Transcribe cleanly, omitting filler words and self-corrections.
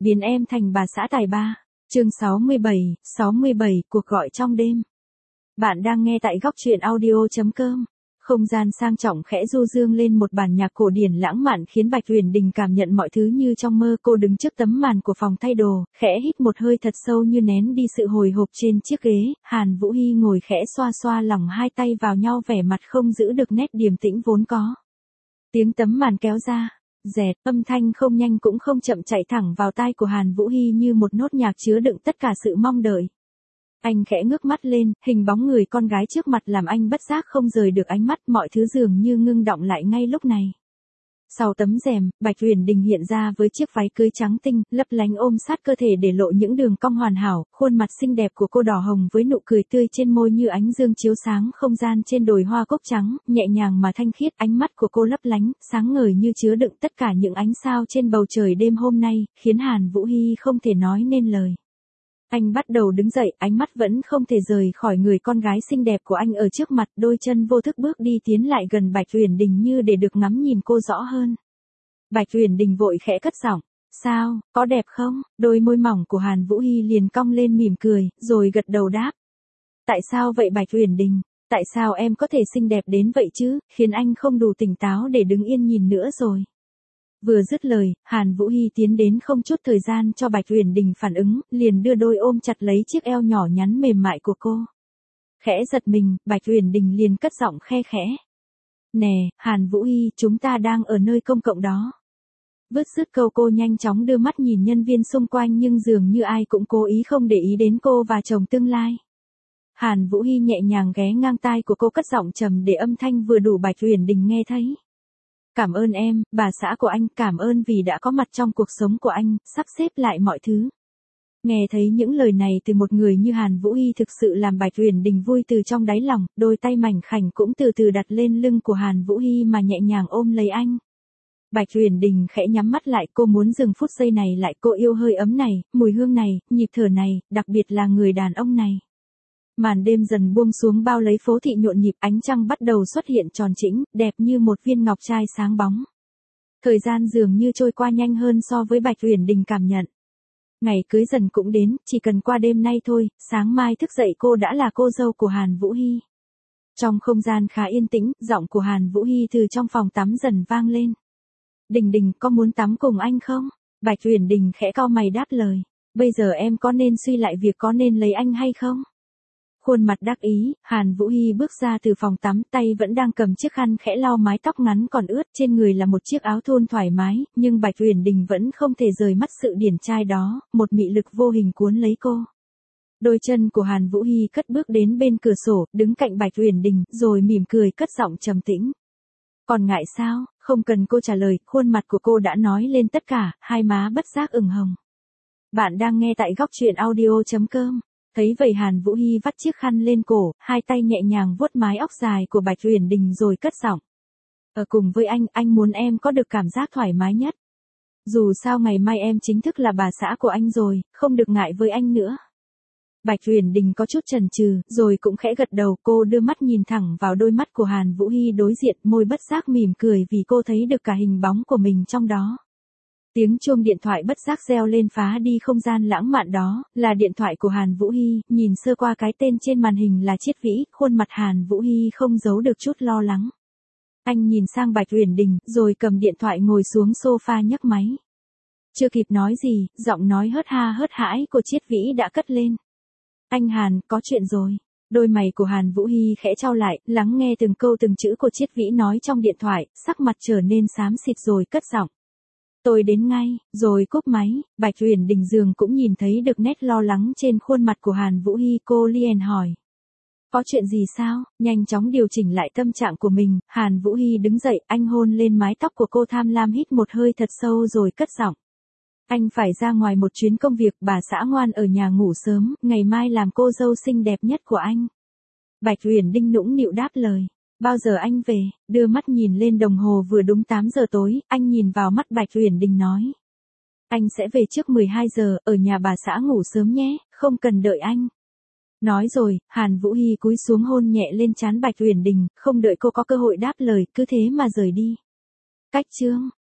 Biến em thành bà xã tài ba. Chương 67, cuộc gọi trong đêm. Bạn đang nghe tại góc truyện audio.com. Không gian sang trọng khẽ du dương lên một bản nhạc cổ điển lãng mạn khiến Bạch Uyển Đình cảm nhận mọi thứ như trong mơ. Cô đứng trước tấm màn của phòng thay đồ, khẽ hít một hơi thật sâu như nén đi sự hồi hộp trên chiếc ghế. Hàn Vũ Hy ngồi khẽ xoa xoa lòng hai tay vào nhau, vẻ mặt không giữ được nét điềm tĩnh vốn có. Tiếng tấm màn kéo ra, dẹt, âm thanh không nhanh cũng không chậm chạy thẳng vào tai của Hàn Vũ Hy như một nốt nhạc chứa đựng tất cả sự mong đợi. Anh khẽ ngước mắt lên, hình bóng người con gái trước mặt làm anh bất giác không rời được ánh mắt, mọi thứ dường như ngưng đọng lại ngay lúc này. Sau tấm rèm, Bạch Uyển Đình hiện ra với chiếc váy cưới trắng tinh, lấp lánh ôm sát cơ thể để lộ những đường cong hoàn hảo, khuôn mặt xinh đẹp của cô đỏ hồng với nụ cười tươi trên môi như ánh dương chiếu sáng không gian trên đồi hoa cúc trắng, nhẹ nhàng mà thanh khiết, ánh mắt của cô lấp lánh, sáng ngời như chứa đựng tất cả những ánh sao trên bầu trời đêm hôm nay, khiến Hàn Vũ Hy không thể nói nên lời. Anh bắt đầu đứng dậy, ánh mắt vẫn không thể rời khỏi người con gái xinh đẹp của anh ở trước mặt, đôi chân vô thức bước đi tiến lại gần Bạch Uyển Đình như để được ngắm nhìn cô rõ hơn. Bạch Uyển Đình vội khẽ cất giọng, sao, có đẹp không? Đôi môi mỏng của Hàn Vũ Hy liền cong lên mỉm cười, rồi gật đầu đáp. Tại sao vậy Bạch Uyển Đình? Tại sao em có thể xinh đẹp đến vậy chứ, khiến anh không đủ tỉnh táo để đứng yên nhìn nữa rồi. Vừa dứt lời, Hàn Vũ Hy tiến đến không chút thời gian cho Bạch Uyển Đình phản ứng, liền đưa đôi ôm chặt lấy chiếc eo nhỏ nhắn mềm mại của cô. Khẽ giật mình, Bạch Uyển Đình liền cất giọng khe khẽ. Nè, Hàn Vũ Hy, chúng ta đang ở nơi công cộng đó. Vứt dứt câu cô nhanh chóng đưa mắt nhìn nhân viên xung quanh nhưng dường như ai cũng cố ý không để ý đến cô và chồng tương lai. Hàn Vũ Hy nhẹ nhàng ghé ngang tai của cô cất giọng trầm để âm thanh vừa đủ Bạch Uyển Đình nghe thấy. Cảm ơn em, bà xã của anh, cảm ơn vì đã có mặt trong cuộc sống của anh, sắp xếp lại mọi thứ. Nghe thấy những lời này từ một người như Hàn Vũ Hy thực sự làm Bạch Uyển Đình vui từ trong đáy lòng, đôi tay mảnh khảnh cũng từ từ đặt lên lưng của Hàn Vũ Hy mà nhẹ nhàng ôm lấy anh. Bạch Uyển Đình khẽ nhắm mắt lại, cô muốn dừng phút giây này lại, cô yêu hơi ấm này, mùi hương này, nhịp thở này, đặc biệt là người đàn ông này. Màn đêm dần buông xuống bao lấy phố thị nhộn nhịp, ánh trăng bắt đầu xuất hiện tròn trĩnh, đẹp như một viên ngọc trai sáng bóng. Thời gian dường như trôi qua nhanh hơn so với Bạch Uyển Đình cảm nhận. Ngày cưới dần cũng đến, chỉ cần qua đêm nay thôi, sáng mai thức dậy cô đã là cô dâu của Hàn Vũ Hy. Trong không gian khá yên tĩnh, giọng của Hàn Vũ Hy từ trong phòng tắm dần vang lên. Đình Đình, có muốn tắm cùng anh không? Bạch Uyển Đình khẽ cau mày đáp lời. Bây giờ em có nên suy lại việc có nên lấy anh hay không? Khuôn mặt đắc ý, Hàn Vũ Hy bước ra từ phòng tắm, tay vẫn đang cầm chiếc khăn khẽ lau mái tóc ngắn còn ướt, trên người là một chiếc áo thun thoải mái, nhưng Bạch Uyển Đình vẫn không thể rời mắt sự điển trai đó, một mị lực vô hình cuốn lấy cô. Đôi chân của Hàn Vũ Hy cất bước đến bên cửa sổ, đứng cạnh Bạch Uyển Đình, rồi mỉm cười cất giọng trầm tĩnh. Còn ngại sao? Không cần cô trả lời, khuôn mặt của cô đã nói lên tất cả, hai má bất giác ửng hồng. Bạn đang nghe tại góc truyện audio.com. Thấy vậy Hàn Vũ Hy vắt chiếc khăn lên cổ, hai tay nhẹ nhàng vuốt mái óc dài của Bạch Uyển Đình rồi cất giọng. Ở cùng với anh muốn em có được cảm giác thoải mái nhất. Dù sao ngày mai em chính thức là bà xã của anh rồi, không được ngại với anh nữa. Bạch Uyển Đình có chút chần chừ, rồi cũng khẽ gật đầu, cô đưa mắt nhìn thẳng vào đôi mắt của Hàn Vũ Hy đối diện, môi bất giác mỉm cười vì cô thấy được cả hình bóng của mình trong đó. Tiếng chuông điện thoại bất giác reo lên phá đi không gian lãng mạn đó, là điện thoại của Hàn Vũ Hy, nhìn sơ qua cái tên trên màn hình là Chiết Vĩ, khuôn mặt Hàn Vũ Hy không giấu được chút lo lắng. Anh nhìn sang Bạch Uyển Đình, rồi cầm điện thoại ngồi xuống sofa nhấc máy. Chưa kịp nói gì, giọng nói hớt ha hớt hãi của Chiết Vĩ đã cất lên. Anh Hàn, có chuyện rồi. Đôi mày của Hàn Vũ Hy khẽ chau lại, lắng nghe từng câu từng chữ của Chiết Vĩ nói trong điện thoại, sắc mặt trở nên xám xịt rồi cất giọng. Tôi đến ngay, rồi cúp máy. Bạch Uyển Đình dường cũng nhìn thấy được nét lo lắng trên khuôn mặt của Hàn Vũ Hy, cô liền hỏi. Có chuyện gì sao? Nhanh chóng điều chỉnh lại tâm trạng của mình, Hàn Vũ Hy đứng dậy, anh hôn lên mái tóc của cô, tham lam hít một hơi thật sâu rồi cất giọng. Anh phải ra ngoài một chuyến công việc, bà xã ngoan ở nhà ngủ sớm, ngày mai làm cô dâu xinh đẹp nhất của anh. Bạch Uyển Đình nũng nịu đáp lời. Bao giờ anh về? Đưa mắt nhìn lên đồng hồ vừa đúng 8 giờ tối, anh nhìn vào mắt Bạch Uyển Đình nói. Anh sẽ về trước 12 giờ, ở nhà bà xã ngủ sớm nhé, không cần đợi anh. Nói rồi, Hàn Vũ Hy cúi xuống hôn nhẹ lên trán Bạch Uyển Đình, không đợi cô có cơ hội đáp lời, cứ thế mà rời đi. Cách chương